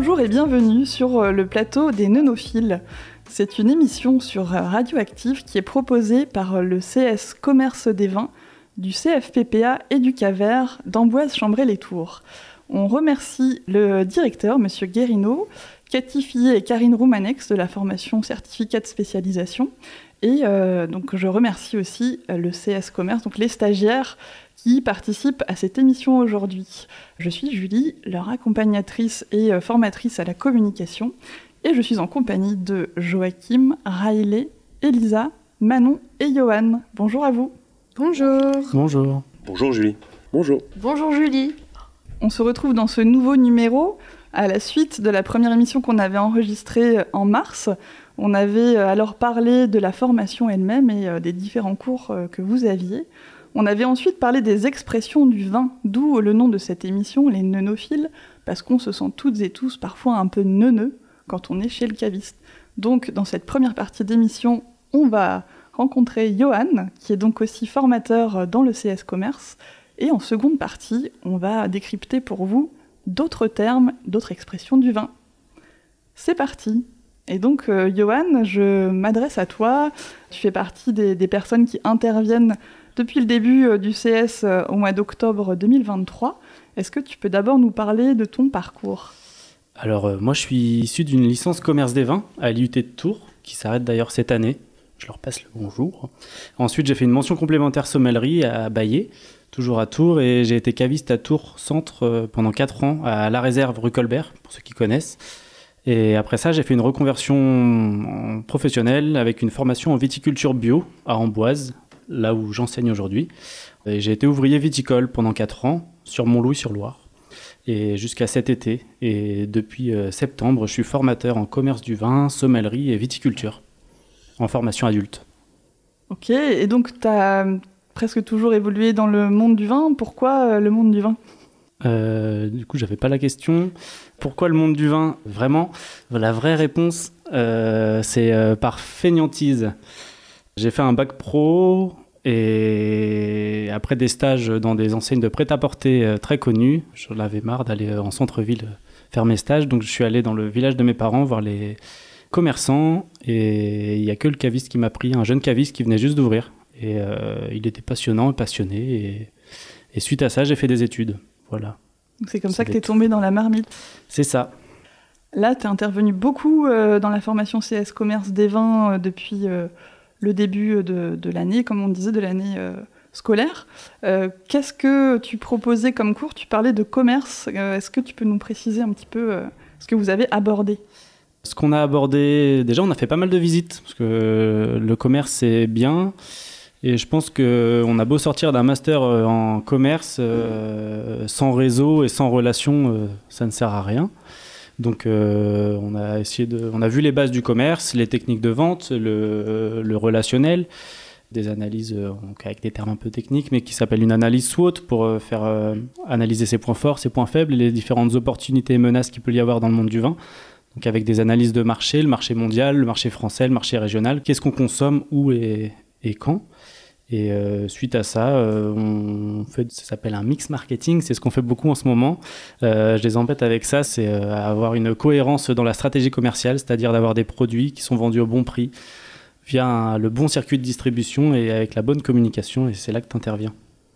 Bonjour et bienvenue sur le plateau des Neunophiles. C'est une émission sur Radioactive qui est proposée par le CS Commerce des Vins, du CFPPA et du CAVER d'Amboise-Chambray-les-Tours. On remercie le directeur, M. Guérino, Cathy Fillet et Karine Roumanex de la formation certificat de spécialisation. Et donc je remercie aussi le CS Commerce, donc les stagiaires qui participent à cette émission aujourd'hui. Je suis Julie, leur accompagnatrice et formatrice à la communication, et je suis en compagnie de Joachim, Riley, Elisa, Manon et Johan. Bonjour à vous. Bonjour. Bonjour. Bonjour Julie. Bonjour. Bonjour Julie. On se retrouve dans ce nouveau numéro à la suite de la première émission qu'on avait enregistrée en mars. On avait alors parlé de la formation elle-même et des différents cours que vous aviez. On avait ensuite parlé des expressions du vin, d'où le nom de cette émission, les neunophiles, parce qu'on se sent toutes et tous parfois un peu neuneux quand on est chez le caviste. Donc dans cette première partie d'émission, on va rencontrer Johan, qui est donc aussi formateur dans le CS Commerce. Et en seconde partie, on va décrypter pour vous d'autres termes, d'autres expressions du vin. C'est parti. Et donc, Johan, je m'adresse à toi. Tu fais partie des personnes qui interviennent depuis le début du CS au mois d'octobre 2023. Est-ce que tu peux d'abord nous parler de ton parcours ? Alors, moi, je suis issu d'une licence commerce des vins à l'IUT de Tours, qui s'arrête d'ailleurs cette année. Je leur passe le bonjour. Ensuite, j'ai fait une mention complémentaire sommellerie à Baillé, toujours à Tours, et j'ai été caviste à Tours Centre pendant 4 ans, à La Réserve rue Colbert, pour ceux qui connaissent. Et après ça, j'ai fait une reconversion professionnelle avec une formation en viticulture bio à Amboise, là où j'enseigne aujourd'hui. Et j'ai été ouvrier viticole pendant 4 ans sur Montlouis-sur-Loire, et jusqu'à cet été. Et depuis septembre, je suis formateur en commerce du vin, sommellerie et viticulture, en formation adulte. Ok, et donc tu as presque toujours évolué dans le monde du vin. Pourquoi le monde du vin ? Du coup, j'avais pas la question. Pourquoi le monde du vin ? Vraiment, la vraie réponse, c'est par fainéantise. J'ai fait un bac pro et après des stages dans des enseignes de prêt-à-porter très connues, j'en avais marre d'aller en centre-ville faire mes stages. Donc je suis allé dans le village de mes parents voir les commerçants et il n'y a que le caviste qui m'a pris, un jeune caviste qui venait juste d'ouvrir. Et il était passionnant et passionné. Et suite à ça, j'ai fait des études. Voilà. Donc c'est comme ça que tu es tombé dans la marmite. C'est ça. Là, tu es intervenu beaucoup dans la formation CS Commerce des vins depuis le début de l'année, comme on disait, de l'année scolaire. Qu'est-ce que tu proposais comme cours ? Tu parlais de commerce. Est-ce que tu peux nous préciser un petit peu ce que vous avez abordé ? Ce qu'on a abordé, déjà, on a fait pas mal de visites, parce que le commerce, c'est bien. Et je pense qu'on a beau sortir d'un master en commerce, sans réseau et sans relation, ça ne sert à rien. Donc on a vu les bases du commerce, les techniques de vente, le relationnel, des analyses donc avec des termes un peu techniques, mais qui s'appelle une analyse SWOT pour faire analyser ses points forts, ses points faibles et les différentes opportunités et menaces qu'il peut y avoir dans le monde du vin. Donc avec des analyses de marché, le marché mondial, le marché français, le marché régional, qu'est-ce qu'on consomme, où et quand. Et suite à ça, ça s'appelle un mix marketing, c'est ce qu'on fait beaucoup en ce moment. Je les embête avec ça, c'est avoir une cohérence dans la stratégie commerciale, c'est-à-dire d'avoir des produits qui sont vendus au bon prix via le bon circuit de distribution et avec la bonne communication, et c'est là que tu interviens.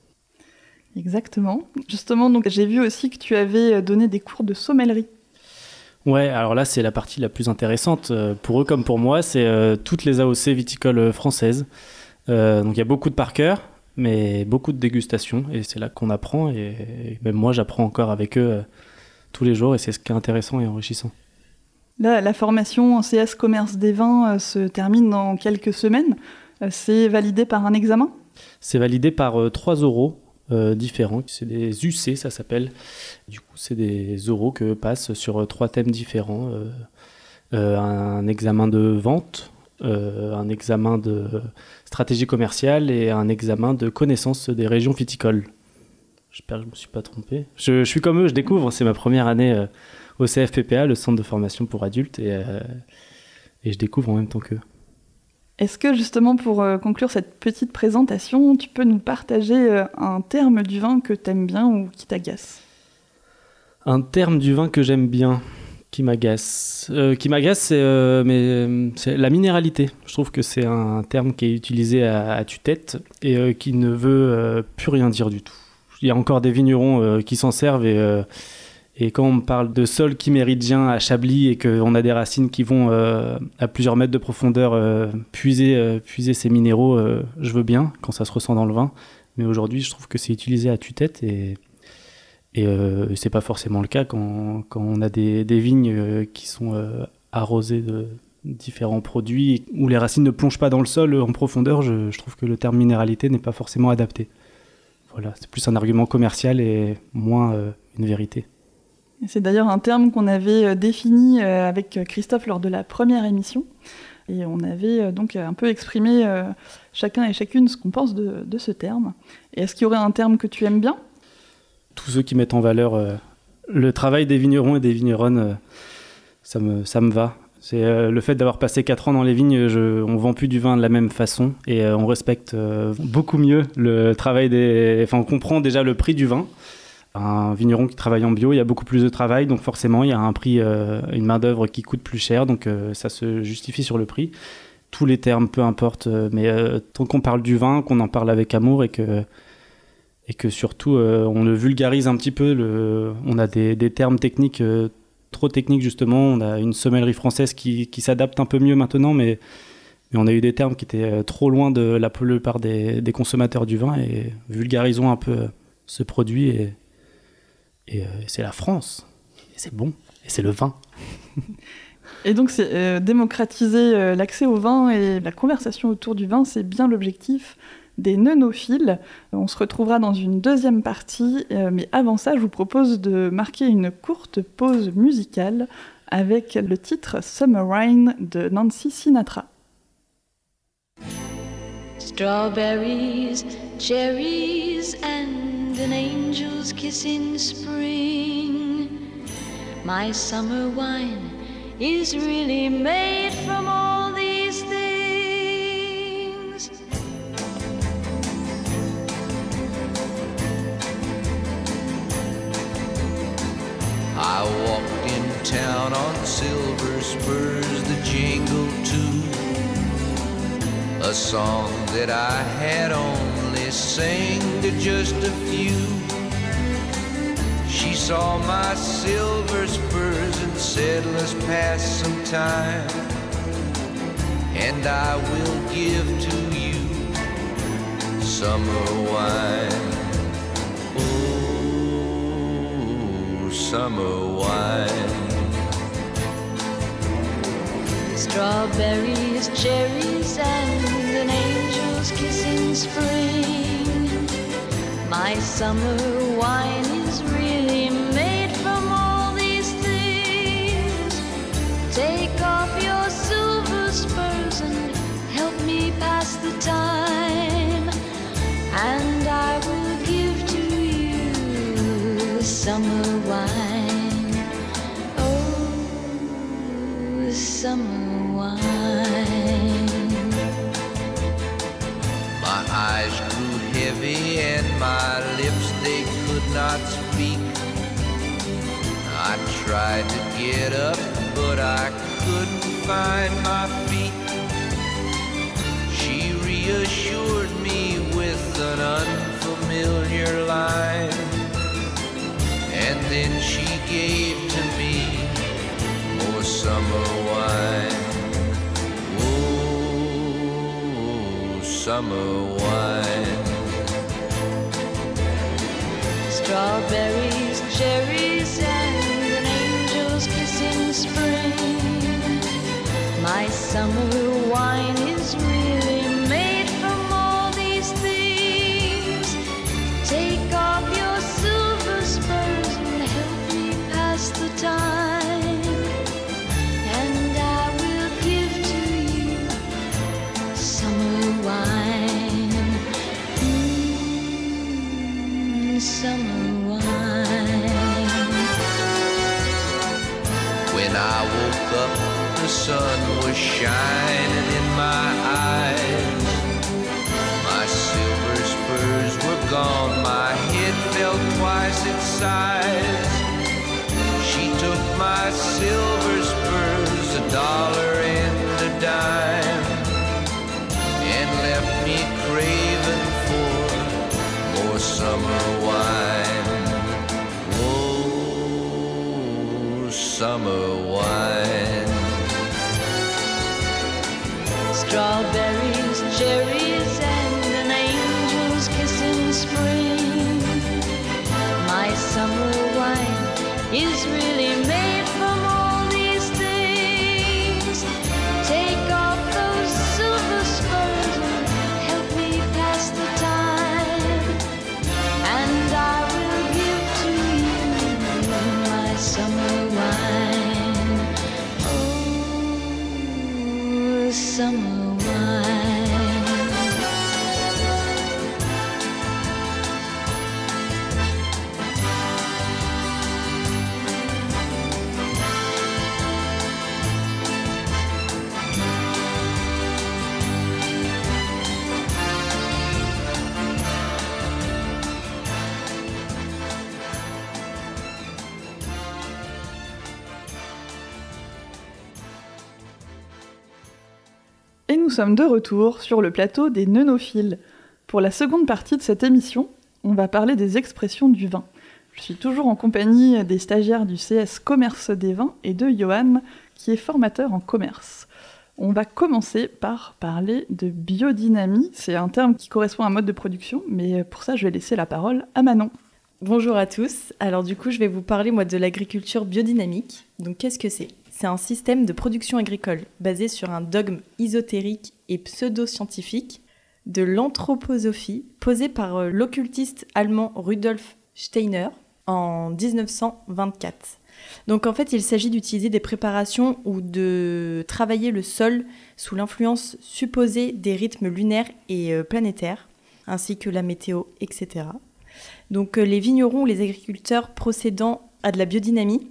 Exactement. Justement, donc, j'ai vu aussi que tu avais donné des cours de sommellerie. Ouais, alors là, c'est la partie la plus intéressante. Pour eux comme pour moi, c'est toutes les AOC viticoles françaises. Donc il y a beaucoup de par cœur, mais beaucoup de dégustation, et c'est là qu'on apprend, et même moi j'apprends encore avec eux tous les jours, et c'est ce qui est intéressant et enrichissant. Là, la formation en CS Commerce des vins se termine dans quelques semaines. C'est validé par un examen ? C'est validé par 3 oraux différents, c'est des UC ça s'appelle. Du coup c'est des oraux que passent sur 3 thèmes différents, un examen de vente, un examen de stratégie commerciale et un examen de connaissance des régions viticoles. J'espère que je ne me suis pas trompé. Je suis comme eux, je découvre, c'est ma première année au CFPPA, le centre de formation pour adultes, et je découvre en même temps qu'eux. Est-ce que justement pour conclure cette petite présentation, tu peux nous partager un terme du vin que tu aimes bien ou qui t'agace ? Un terme du vin que j'aime bien. Qui m'agace, c'est la minéralité. Je trouve que c'est un terme qui est utilisé à tue-tête et qui ne veut plus rien dire du tout. Il y a encore des vignerons qui s'en servent et quand on parle de sol chiméridien à Chablis et qu'on a des racines qui vont à plusieurs mètres de profondeur puiser ces minéraux, je veux bien quand ça se ressent dans le vin. Mais aujourd'hui, je trouve que c'est utilisé à tue-tête et c'est pas forcément le cas quand on a des vignes qui sont arrosées de différents produits où les racines ne plongent pas dans le sol en profondeur. Je trouve que le terme minéralité n'est pas forcément adapté. Voilà, c'est plus un argument commercial et moins une vérité. Et c'est d'ailleurs un terme qu'on avait défini avec Christophe lors de la première émission. Et on avait donc un peu exprimé chacun et chacune ce qu'on pense de ce terme. Et est-ce qu'il y aurait un terme que tu aimes bien ? Tous ceux qui mettent en valeur le travail des vignerons et des vigneronnes, ça me va. C'est le fait d'avoir passé 4 ans dans les vignes, on vend plus du vin de la même façon et on respecte beaucoup mieux le travail on comprend déjà le prix du vin. Un vigneron qui travaille en bio, il y a beaucoup plus de travail, donc forcément il y a un prix, une main-d'œuvre qui coûte plus cher, donc ça se justifie sur le prix. Tous les termes, peu importe, mais tant qu'on parle du vin, qu'on en parle avec amour et que surtout on le vulgarise un petit peu. On a des termes techniques, trop techniques justement. On a une sommellerie française qui s'adapte un peu mieux maintenant, mais on a eu des termes qui étaient trop loin de la plupart des consommateurs du vin, et vulgarisons un peu ce produit et c'est la France, et c'est bon, et c'est le vin. Et donc c'est démocratiser l'accès au vin et la conversation autour du vin, c'est bien l'objectif des neunophiles. On se retrouvera dans une deuxième partie, mais avant ça, je vous propose de marquer une courte pause musicale avec le titre Summer Wine de Nancy Sinatra. Strawberries, cherries, and an angel's kiss in spring. My summer wine is really made from all these things. I walked in town on silver spurs that jingle too, a song that I had only sang to just a few. She saw my silver spurs and said, let's pass some time, and I will give to you summer wine. Oh, summer wine. Strawberries, cherries, and an angel's kiss in spring. My summer wine is really made from all these things. Take off your silver spurs and help me pass the time, and I will give to you summer wine. Oh, summer wine. My eyes grew heavy and my lips, they could not speak. I tried to get up, but I couldn't find my feet. She reassured me with an unfamiliar line, and then she gave to me more summer wine. Oh, summer wine. Strawberries, cherries, and an angel's kiss in spring. My summer wine is really made from all these things. Take off your silver spurs and help me pass the time, and I will give to you summer wine. Summer wine. When I woke up, the sun was shining in my eyes. My silver spurs were gone, my head fell twice its size. She took my silver spurs, a dollar and a dime, and left me craving for more summer wine. Oh, summer wine. Strawberries, cherries, and an angel's kiss in spring. My summer wine is really made from all these things. Take off those silver spurs and help me pass the time, and I will give to you my summer wine. Oh, summer wine. Et nous sommes de retour sur le plateau des neunophiles. Pour la seconde partie de cette émission, on va parler des expressions du vin. Je suis toujours en compagnie des stagiaires du CS Commerce des vins et de Johan, qui est formateur en commerce. On va commencer par parler de biodynamie. C'est un terme qui correspond à un mode de production, mais pour ça, je vais laisser la parole à Manon. Bonjour à tous. Alors du coup, je vais vous parler moi de l'agriculture biodynamique. Donc qu'est-ce que c'est ? C'est un système de production agricole basé sur un dogme ésotérique et pseudo-scientifique de l'anthroposophie posé par l'occultiste allemand Rudolf Steiner en 1924. Donc en fait, il s'agit d'utiliser des préparations ou de travailler le sol sous l'influence supposée des rythmes lunaires et planétaires, ainsi que la météo, etc. Donc les vignerons ou les agriculteurs procédant à de la biodynamie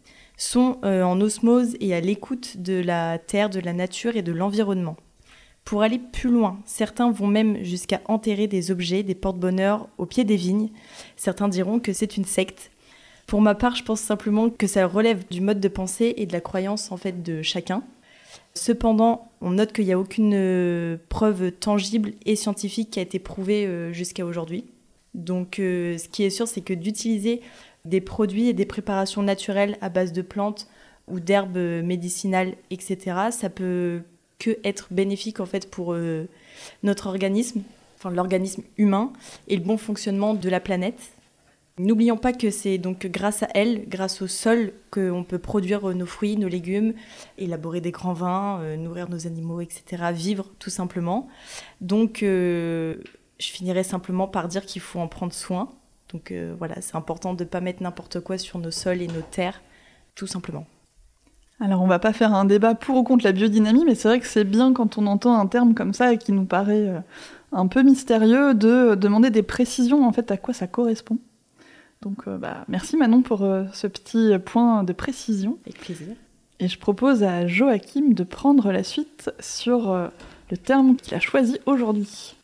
sont en osmose et à l'écoute de la terre, de la nature et de l'environnement. Pour aller plus loin, certains vont même jusqu'à enterrer des objets, des porte-bonheur au pied des vignes. Certains diront que c'est une secte. Pour ma part, je pense simplement que ça relève du mode de pensée et de la croyance en fait de chacun. Cependant, on note qu'il n'y a aucune preuve tangible et scientifique qui a été prouvée jusqu'à aujourd'hui. Donc ce qui est sûr, c'est que d'utiliser des produits et des préparations naturelles à base de plantes ou d'herbes médicinales, etc., ça peut que être bénéfique en fait pour notre organisme, enfin l'organisme humain et le bon fonctionnement de la planète. N'oublions pas que c'est donc grâce à elle, grâce au sol, qu'on peut produire nos fruits, nos légumes, élaborer des grands vins, nourrir nos animaux, etc., vivre tout simplement. Donc je finirai simplement par dire qu'il faut en prendre soin. Donc voilà, c'est important de ne pas mettre n'importe quoi sur nos sols et nos terres, tout simplement. Alors on va pas faire un débat pour ou contre la biodynamie, mais c'est vrai que c'est bien quand on entend un terme comme ça et qui nous paraît un peu mystérieux de demander des précisions en fait à quoi ça correspond. Donc merci Manon pour ce petit point de précision. Avec plaisir. Et je propose à Joachim de prendre la suite sur le terme qu'il a choisi aujourd'hui.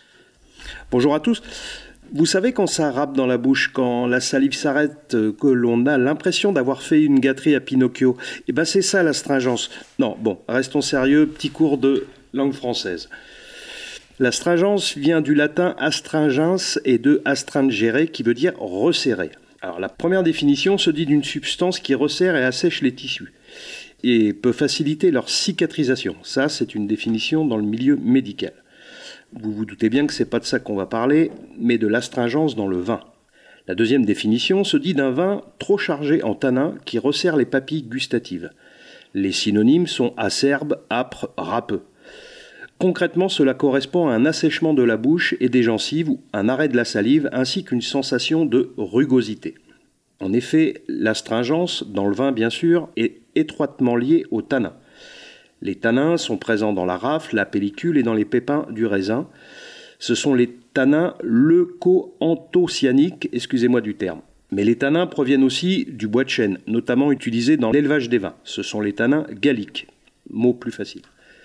Bonjour à tous. Vous savez quand ça râpe dans la bouche, quand la salive s'arrête, que l'on a l'impression d'avoir fait une gâterie à Pinocchio. Eh ben c'est ça l'astringence. Non, bon, restons sérieux, petit cours de langue française. L'astringence vient du latin astringens et de astringere qui veut dire resserrer. Alors la première définition se dit d'une substance qui resserre et assèche les tissus et peut faciliter leur cicatrisation. Ça, c'est une définition dans le milieu médical. Vous vous doutez bien que c'est pas de ça qu'on va parler, mais de l'astringence dans le vin. La deuxième définition se dit d'un vin trop chargé en tanins qui resserre les papilles gustatives. Les synonymes sont acerbe, âpre, râpeux. Concrètement, cela correspond à un assèchement de la bouche et des gencives ou un arrêt de la salive ainsi qu'une sensation de rugosité. En effet, l'astringence, dans le vin bien sûr, est étroitement liée aux tanins. Les tanins sont présents dans la rafle, la pellicule et dans les pépins du raisin. Ce sont les tanins leuco-anthocyaniques, excusez-moi du terme. Mais les tanins proviennent aussi du bois de chêne, notamment utilisé dans l'élevage des vins. Ce sont les tanins galliques. Mot plus facile.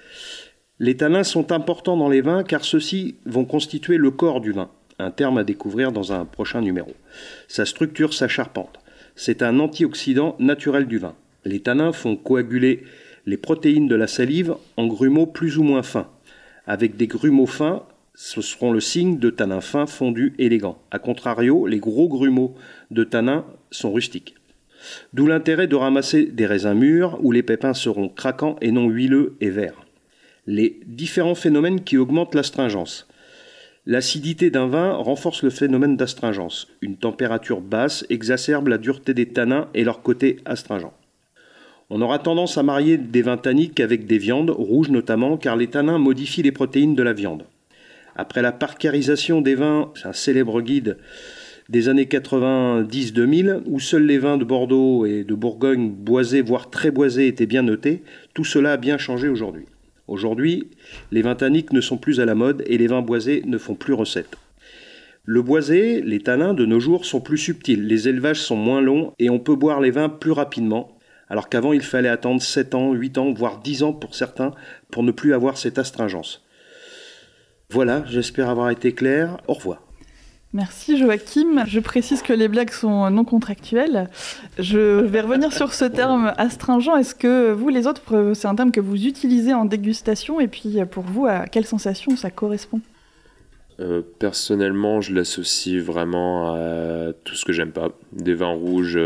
Les tanins sont importants dans les vins car ceux-ci vont constituer le corps du vin, un terme à découvrir dans un prochain numéro. Sa structure, sa charpente. C'est un antioxydant naturel du vin. Les tanins font coaguler les protéines de la salive en grumeaux plus ou moins fins. Avec des grumeaux fins, ce seront le signe de tanins fins, fondus, élégants. A contrario, les gros grumeaux de tanins sont rustiques. D'où l'intérêt de ramasser des raisins mûrs où les pépins seront craquants et non huileux et verts. Les différents phénomènes qui augmentent l'astringence. L'acidité d'un vin renforce le phénomène d'astringence. Une température basse exacerbe la dureté des tanins et leur côté astringent. On aura tendance à marier des vins tanniques avec des viandes, rouges notamment, car les tanins modifient les protéines de la viande. Après la parcarisation des vins, c'est un célèbre guide des années 90-2000, où seuls les vins de Bordeaux et de Bourgogne boisés, voire très boisés, étaient bien notés, tout cela a bien changé aujourd'hui. Aujourd'hui, les vins tanniques ne sont plus à la mode et les vins boisés ne font plus recette. Le boisé, les tanins de nos jours sont plus subtils, les élevages sont moins longs et on peut boire les vins plus rapidement, alors qu'avant il fallait attendre 7 ans, 8 ans, voire 10 ans pour certains, pour ne plus avoir cette astringence. Voilà, j'espère avoir été clair. Au revoir. Merci Joachim. Je précise que les blagues sont non contractuelles. Je vais revenir sur ce terme astringent. Est-ce que vous, les autres, c'est un terme que vous utilisez en dégustation? Et puis pour vous, à quelle sensation ça correspond? Personnellement, je l'associe vraiment à tout ce que j'aime pas. Des vins rouges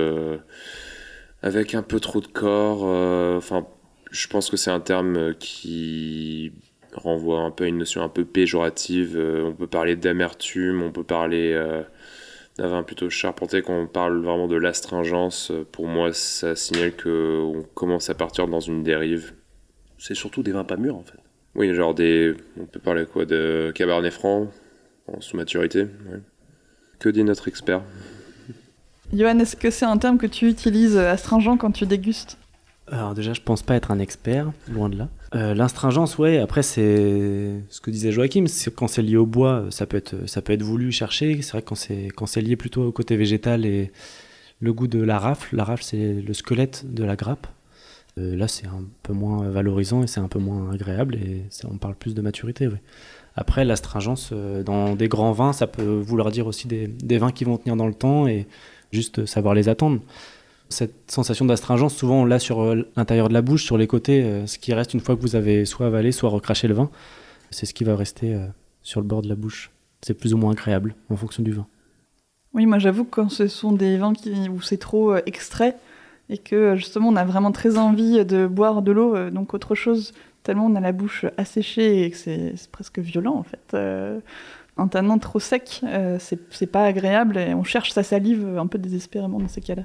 avec un peu trop de corps. Je pense que c'est un terme qui renvoie un peu à une notion un peu péjorative. On peut parler d'amertume, on peut parler d'un vin plutôt charpenté. Quand on parle vraiment de l'astringence, pour moi, ça signale qu'on commence à partir dans une dérive. C'est surtout des vins pas mûrs, en fait. Oui, genre on peut parler quoi, de Cabernet Franc, en sous-maturité. Ouais. Que dit notre expert? Johan, est-ce que c'est un terme que tu utilises, astringent, quand tu dégustes? Alors déjà, je pense pas être un expert, loin de là. L'astringence, ouais, après c'est ce que disait Joachim, c'est quand c'est lié au bois, ça peut être voulu chercher. C'est vrai que quand c'est lié plutôt au côté végétal et le goût de la rafle c'est le squelette de la grappe. Là, c'est un peu moins valorisant et c'est un peu moins agréable et on parle plus de maturité, ouais. Après, l'astringence, dans des grands vins, ça peut vouloir dire aussi des vins qui vont tenir dans le temps et juste savoir les attendre. Cette sensation d'astringence, souvent on l'a sur l'intérieur de la bouche, sur les côtés, ce qui reste une fois que vous avez soit avalé, soit recraché le vin. C'est ce qui va rester sur le bord de la bouche. C'est plus ou moins agréable en fonction du vin. Oui, moi j'avoue que quand ce sont des vins où c'est trop extrait et que justement on a vraiment très envie de boire de l'eau, donc autre chose, tellement on a la bouche asséchée et que c'est presque violent en fait. Un tanin trop sec, c'est pas agréable et on cherche sa salive un peu désespérément dans ces cas-là.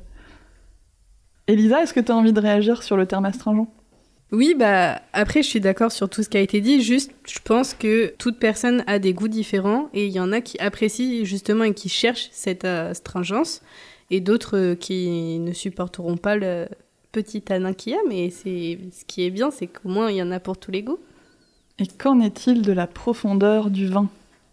Elisa, est-ce que tu as envie de réagir sur le terme astringent? Oui, après je suis d'accord sur tout ce qui a été dit, juste je pense que toute personne a des goûts différents et il y en a qui apprécient justement et qui cherchent cette astringence et d'autres qui ne supporteront pas le petit tanin qu'il y a, mais ce qui est bien, c'est qu'au moins il y en a pour tous les goûts. Et qu'en est-il de la profondeur du vin?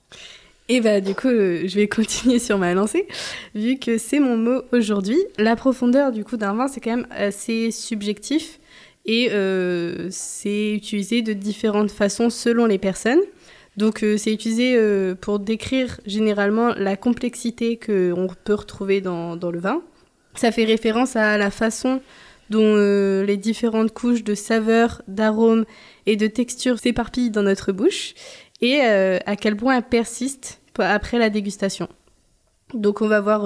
Et du coup, je vais continuer sur ma lancée, vu que c'est mon mot aujourd'hui. La profondeur du coup d'un vin, c'est quand même assez subjectif et c'est utilisé de différentes façons selon les personnes. Donc c'est utilisé pour décrire généralement la complexité qu'on peut retrouver dans le vin. Ça fait référence à la façon dont les différentes couches de saveurs, d'arômes et de textures s'éparpillent dans notre bouche et à quel point elles persistent après la dégustation. Donc on va voir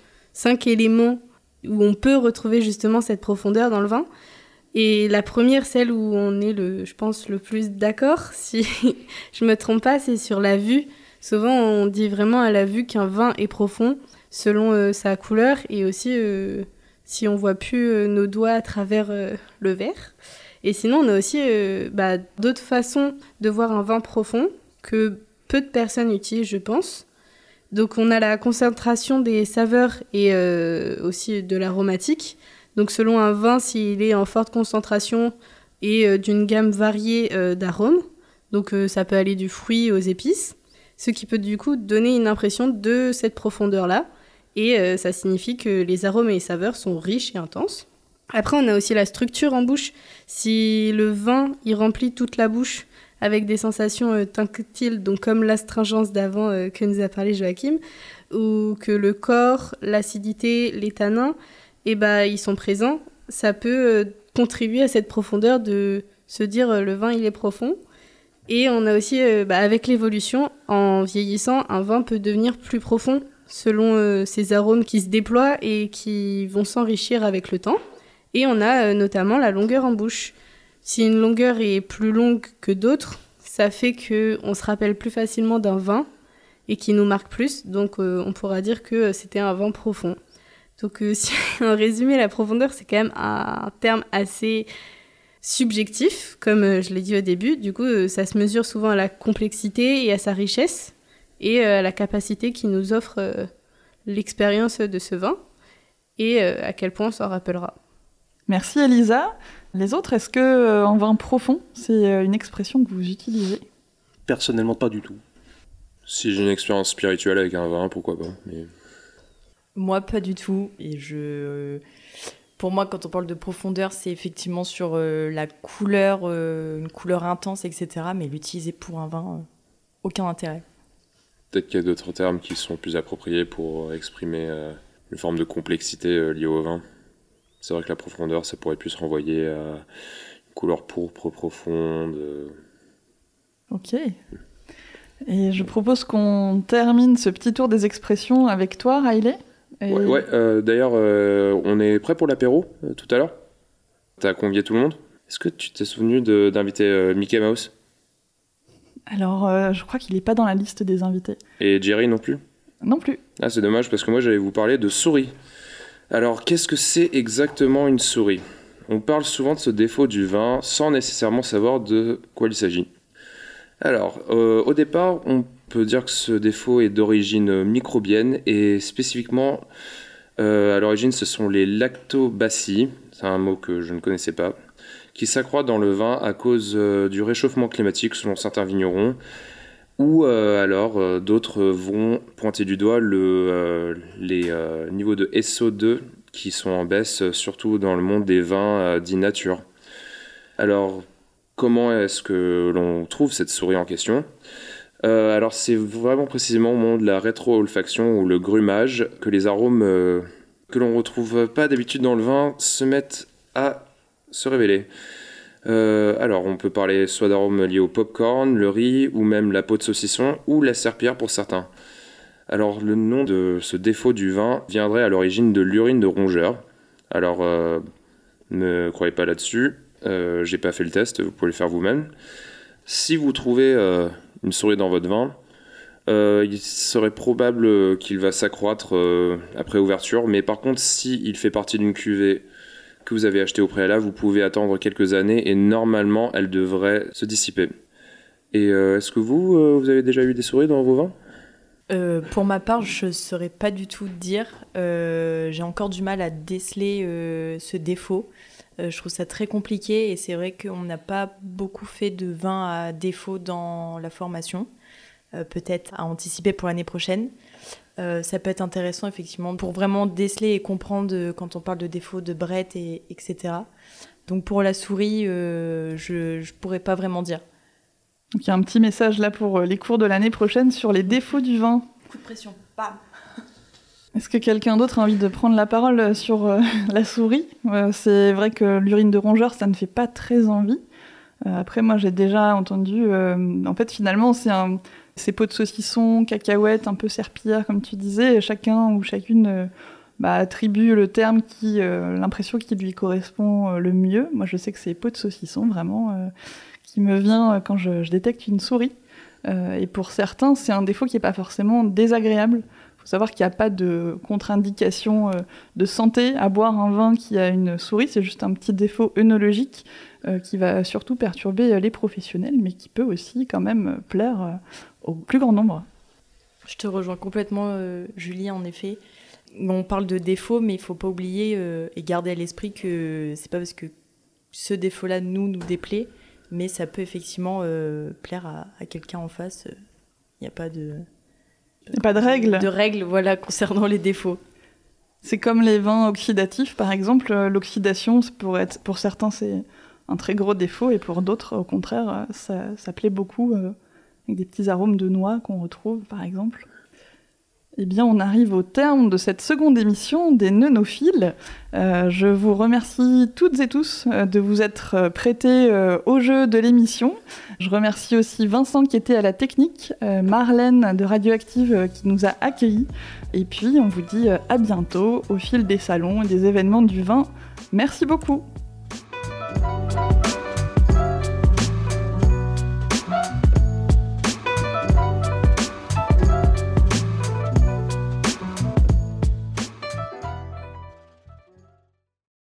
5 éléments où on peut retrouver justement cette profondeur dans le vin. Et la première, celle où on est je pense le plus d'accord, si je me trompe pas, c'est sur la vue. Souvent on dit vraiment à la vue qu'un vin est profond selon sa couleur et aussi si on voit plus nos doigts à travers le verre. Et sinon on a aussi d'autres façons de voir un vin profond que peu de personnes utilisent, je pense. Donc on a la concentration des saveurs et aussi de l'aromatique. Donc selon un vin, s'il est en forte concentration et d'une gamme variée d'arômes, donc ça peut aller du fruit aux épices, ce qui peut du coup donner une impression de cette profondeur-là. Et ça signifie que les arômes et les saveurs sont riches et intenses. Après, on a aussi la structure en bouche. Si le vin, il remplit toute la bouche avec des sensations tactiles, donc comme l'astringence d'avant que nous a parlé Joachim, ou que le corps, l'acidité, les tanins, ils sont présents, ça peut contribuer à cette profondeur de se dire le vin il est profond. Et on a aussi, avec l'évolution, en vieillissant, un vin peut devenir plus profond selon ses arômes qui se déploient et qui vont s'enrichir avec le temps. Et on a notamment la longueur en bouche. Si une longueur est plus longue que d'autres, ça fait qu'on se rappelle plus facilement d'un vin et qui nous marque plus. Donc on pourra dire que c'était un vin profond. Donc si en résumé, la profondeur, c'est quand même un terme assez subjectif, comme je l'ai dit au début. Du coup, ça se mesure souvent à la complexité et à sa richesse et à la capacité qui nous offre l'expérience de ce vin et à quel point on s'en rappellera. Merci Elisa. Les autres, est-ce que un vin profond, c'est une expression que vous utilisez ? Personnellement, pas du tout. Si j'ai une expérience spirituelle avec un vin, pourquoi pas. Mais... Moi, pas du tout. Et pour moi, quand on parle de profondeur, c'est effectivement sur la couleur, une couleur intense, etc. Mais l'utiliser pour un vin, aucun intérêt. Peut-être qu'il y a d'autres termes qui sont plus appropriés pour exprimer une forme de complexité liée au vin. C'est vrai que la profondeur, ça pourrait plus renvoyer à une couleur pourpre profonde. Ok. Et je propose qu'on termine ce petit tour des expressions avec toi, Riley. Ouais, d'ailleurs, on est prêt pour l'apéro tout à l'heure. T'as convié tout le monde. Est-ce que tu t'es souvenu d'inviter Mickey Mouse ? Alors, je crois qu'il n'est pas dans la liste des invités. Et Jerry non plus ? Non plus. Ah, c'est dommage parce que moi, j'allais vous parler de souris. Alors, qu'est-ce que c'est exactement une souris ? On parle souvent de ce défaut du vin sans nécessairement savoir de quoi il s'agit. Alors, au départ, on peut dire que ce défaut est d'origine microbienne et spécifiquement, à l'origine, ce sont les lactobacilles, c'est un mot que je ne connaissais pas, qui s'accroît dans le vin à cause du réchauffement climatique selon certains vignerons, ou alors d'autres vont pointer du doigt les niveaux de SO2 qui sont en baisse, surtout dans le monde des vins dits nature. Alors, comment est-ce que l'on trouve cette souris en question ? Alors, c'est vraiment précisément au moment de la rétro-olfaction ou le grumage que les arômes que l'on ne retrouve pas d'habitude dans le vin se mettent à se révéler. Alors, on peut parler soit d'arômes liés au popcorn, le riz, ou même la peau de saucisson, ou la serpillière pour certains. Alors, le nom de ce défaut du vin viendrait à l'origine de l'urine de rongeur. Alors, ne croyez pas là-dessus, j'ai pas fait le test, vous pouvez le faire vous-même. Si vous trouvez une souris dans votre vin, il serait probable qu'il va s'accroître après ouverture, mais par contre, s'il fait partie d'une cuvée que vous avez achetée au préalable, vous pouvez attendre quelques années et normalement, elle devrait se dissiper. Et est-ce que vous avez déjà eu des souris dans vos vins ? Pour ma part, je ne saurais pas du tout dire. J'ai encore du mal à déceler ce défaut. Je trouve ça très compliqué et c'est vrai qu'on n'a pas beaucoup fait de vin à défaut dans la formation. Peut-être à anticiper pour l'année prochaine. Ça peut être intéressant effectivement pour vraiment déceler et comprendre quand on parle de défauts de Brett etc. Donc pour la souris, je pourrais pas vraiment dire. Donc il y a un petit message là pour les cours de l'année prochaine sur les défauts du vin. Coup de pression, bam. Est-ce que quelqu'un d'autre a envie de prendre la parole sur la souris ? C'est vrai que l'urine de rongeur, ça ne fait pas très envie. Après, moi, j'ai déjà entendu... en fait, finalement, c'est peaux de saucisson, cacahuètes, un peu serpillière, comme tu disais. Chacun ou chacune attribue le terme l'impression qui lui correspond le mieux. Moi, je sais que c'est peaux de saucisson, vraiment, qui me vient quand je détecte une souris. Et pour certains, c'est un défaut qui n'est pas forcément désagréable. Il faut savoir qu'il n'y a pas de contre-indication de santé à boire un vin qui a une souris. C'est juste un petit défaut œnologique qui va surtout perturber les professionnels, mais qui peut aussi quand même plaire au plus grand nombre. Je te rejoins complètement, Julie, en effet. On parle de défauts, mais il ne faut pas oublier et garder à l'esprit que c'est pas parce que ce défaut-là nous déplaît, mais ça peut effectivement plaire à quelqu'un en face. Il n'y a pas de... Il n'y a pas de règles. De règles, voilà, concernant les défauts. C'est comme les vins oxydatifs, par exemple. L'oxydation, pour certains, c'est un très gros défaut, et pour d'autres, au contraire, ça plaît beaucoup, avec des petits arômes de noix qu'on retrouve, par exemple. Eh bien, on arrive au terme de cette seconde émission des Neunophiles. Je vous remercie toutes et tous de vous être prêtés au jeu de l'émission. Je remercie aussi Vincent qui était à la technique, Marlène de Radioactive qui nous a accueillis. Et puis, on vous dit à bientôt au fil des salons et des événements du vin. Merci beaucoup.